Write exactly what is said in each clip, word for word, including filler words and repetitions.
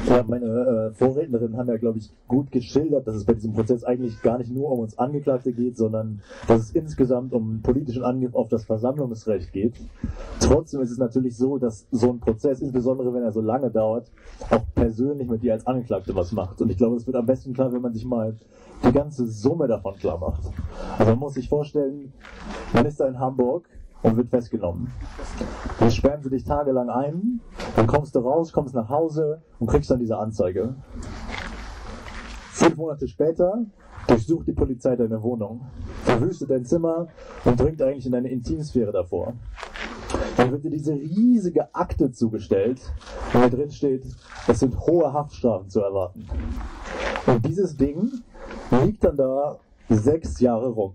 Ja, meine äh, Vorrednerinnen haben ja, glaube ich, gut geschildert, dass es bei diesem Prozess eigentlich gar nicht nur um uns Angeklagte geht, sondern dass es insgesamt um einen politischen Angriff auf das Versammlungsrecht geht. Trotzdem ist es natürlich so, dass so ein Prozess, insbesondere wenn er so lange dauert, auch persönlich mit dir als Angeklagte was macht. Und ich glaube, es wird am besten klar, wenn man sich mal die ganze Summe davon klar macht. Also man muss sich vorstellen, man ist da in Hamburg und wird festgenommen. Dann sperren sie dich tagelang ein, dann kommst du raus, kommst nach Hause und kriegst dann diese Anzeige. Fünf Monate später durchsucht die Polizei deine Wohnung, verwüstet dein Zimmer und dringt eigentlich in deine Intimsphäre davor. Dann wird dir diese riesige Akte zugestellt, wo da drin steht, es sind hohe Haftstrafen zu erwarten. Und dieses Ding liegt dann da sechs Jahre rum.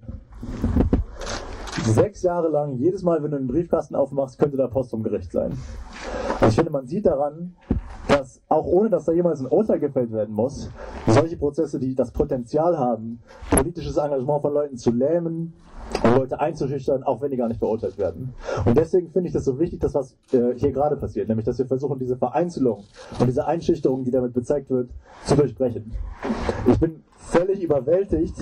Sechs Jahre lang, jedes Mal, wenn du einen Briefkasten aufmachst, könnte da Post vom Gericht sein. Und ich finde, man sieht daran, dass auch ohne, dass da jemals ein Urteil gefällt werden muss, solche Prozesse, die das Potenzial haben, politisches Engagement von Leuten zu lähmen und Leute einzuschüchtern, auch wenn die gar nicht verurteilt werden. Und deswegen finde ich das so wichtig, dass was äh, hier gerade passiert, nämlich dass wir versuchen, diese Vereinzelung und diese Einschüchterung, die damit bezeigt wird, zu durchbrechen. Ich bin völlig überwältigt.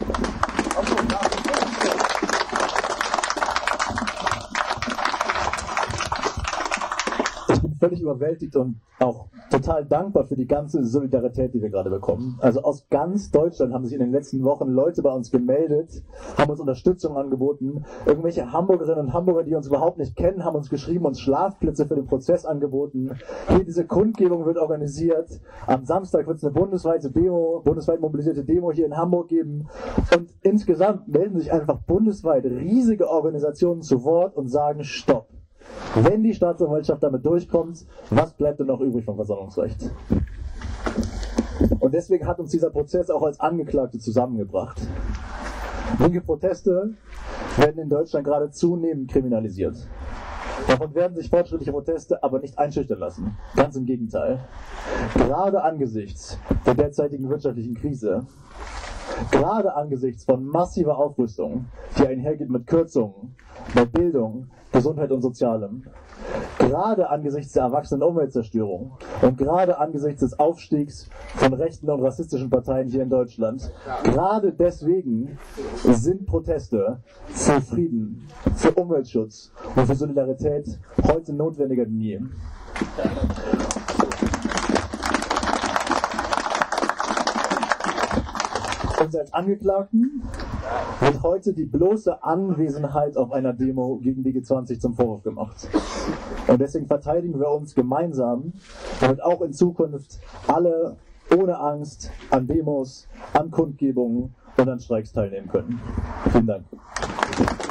Ich bin völlig überwältigt und auch total dankbar für die ganze Solidarität, die wir gerade bekommen. Also aus ganz Deutschland haben sich in den letzten Wochen Leute bei uns gemeldet, haben uns Unterstützung angeboten. Irgendwelche Hamburgerinnen und Hamburger, die uns überhaupt nicht kennen, haben uns geschrieben, uns Schlafplätze für den Prozess angeboten. Hier diese Kundgebung wird organisiert. Am Samstag wird es eine bundesweite Demo, bundesweit mobilisierte Demo hier in Hamburg geben. Und insgesamt melden sich einfach bundesweit riesige Organisationen zu Wort und sagen Stopp. Wenn die Staatsanwaltschaft damit durchkommt, was bleibt denn noch übrig vom Versammlungsrecht? Und deswegen hat uns dieser Prozess auch als Angeklagte zusammengebracht. Linke Proteste werden in Deutschland gerade zunehmend kriminalisiert. Davon werden sich fortschrittliche Proteste aber nicht einschüchtern lassen. Ganz im Gegenteil. Gerade angesichts der derzeitigen wirtschaftlichen Krise, gerade angesichts von massiver Aufrüstung, die einhergeht mit Kürzungen bei Bildung, Gesundheit und Sozialem, gerade angesichts der erwachsenen Umweltzerstörung und gerade angesichts des Aufstiegs von rechten und rassistischen Parteien hier in Deutschland, gerade deswegen sind Proteste für Frieden, für Umweltschutz und für Solidarität heute notwendiger denn je. Uns als Angeklagten wird heute die bloße Anwesenheit auf einer Demo gegen die G zwanzig zum Vorwurf gemacht. Und deswegen verteidigen wir uns gemeinsam, damit auch in Zukunft alle ohne Angst an Demos, an Kundgebungen und an Streiks teilnehmen können. Vielen Dank.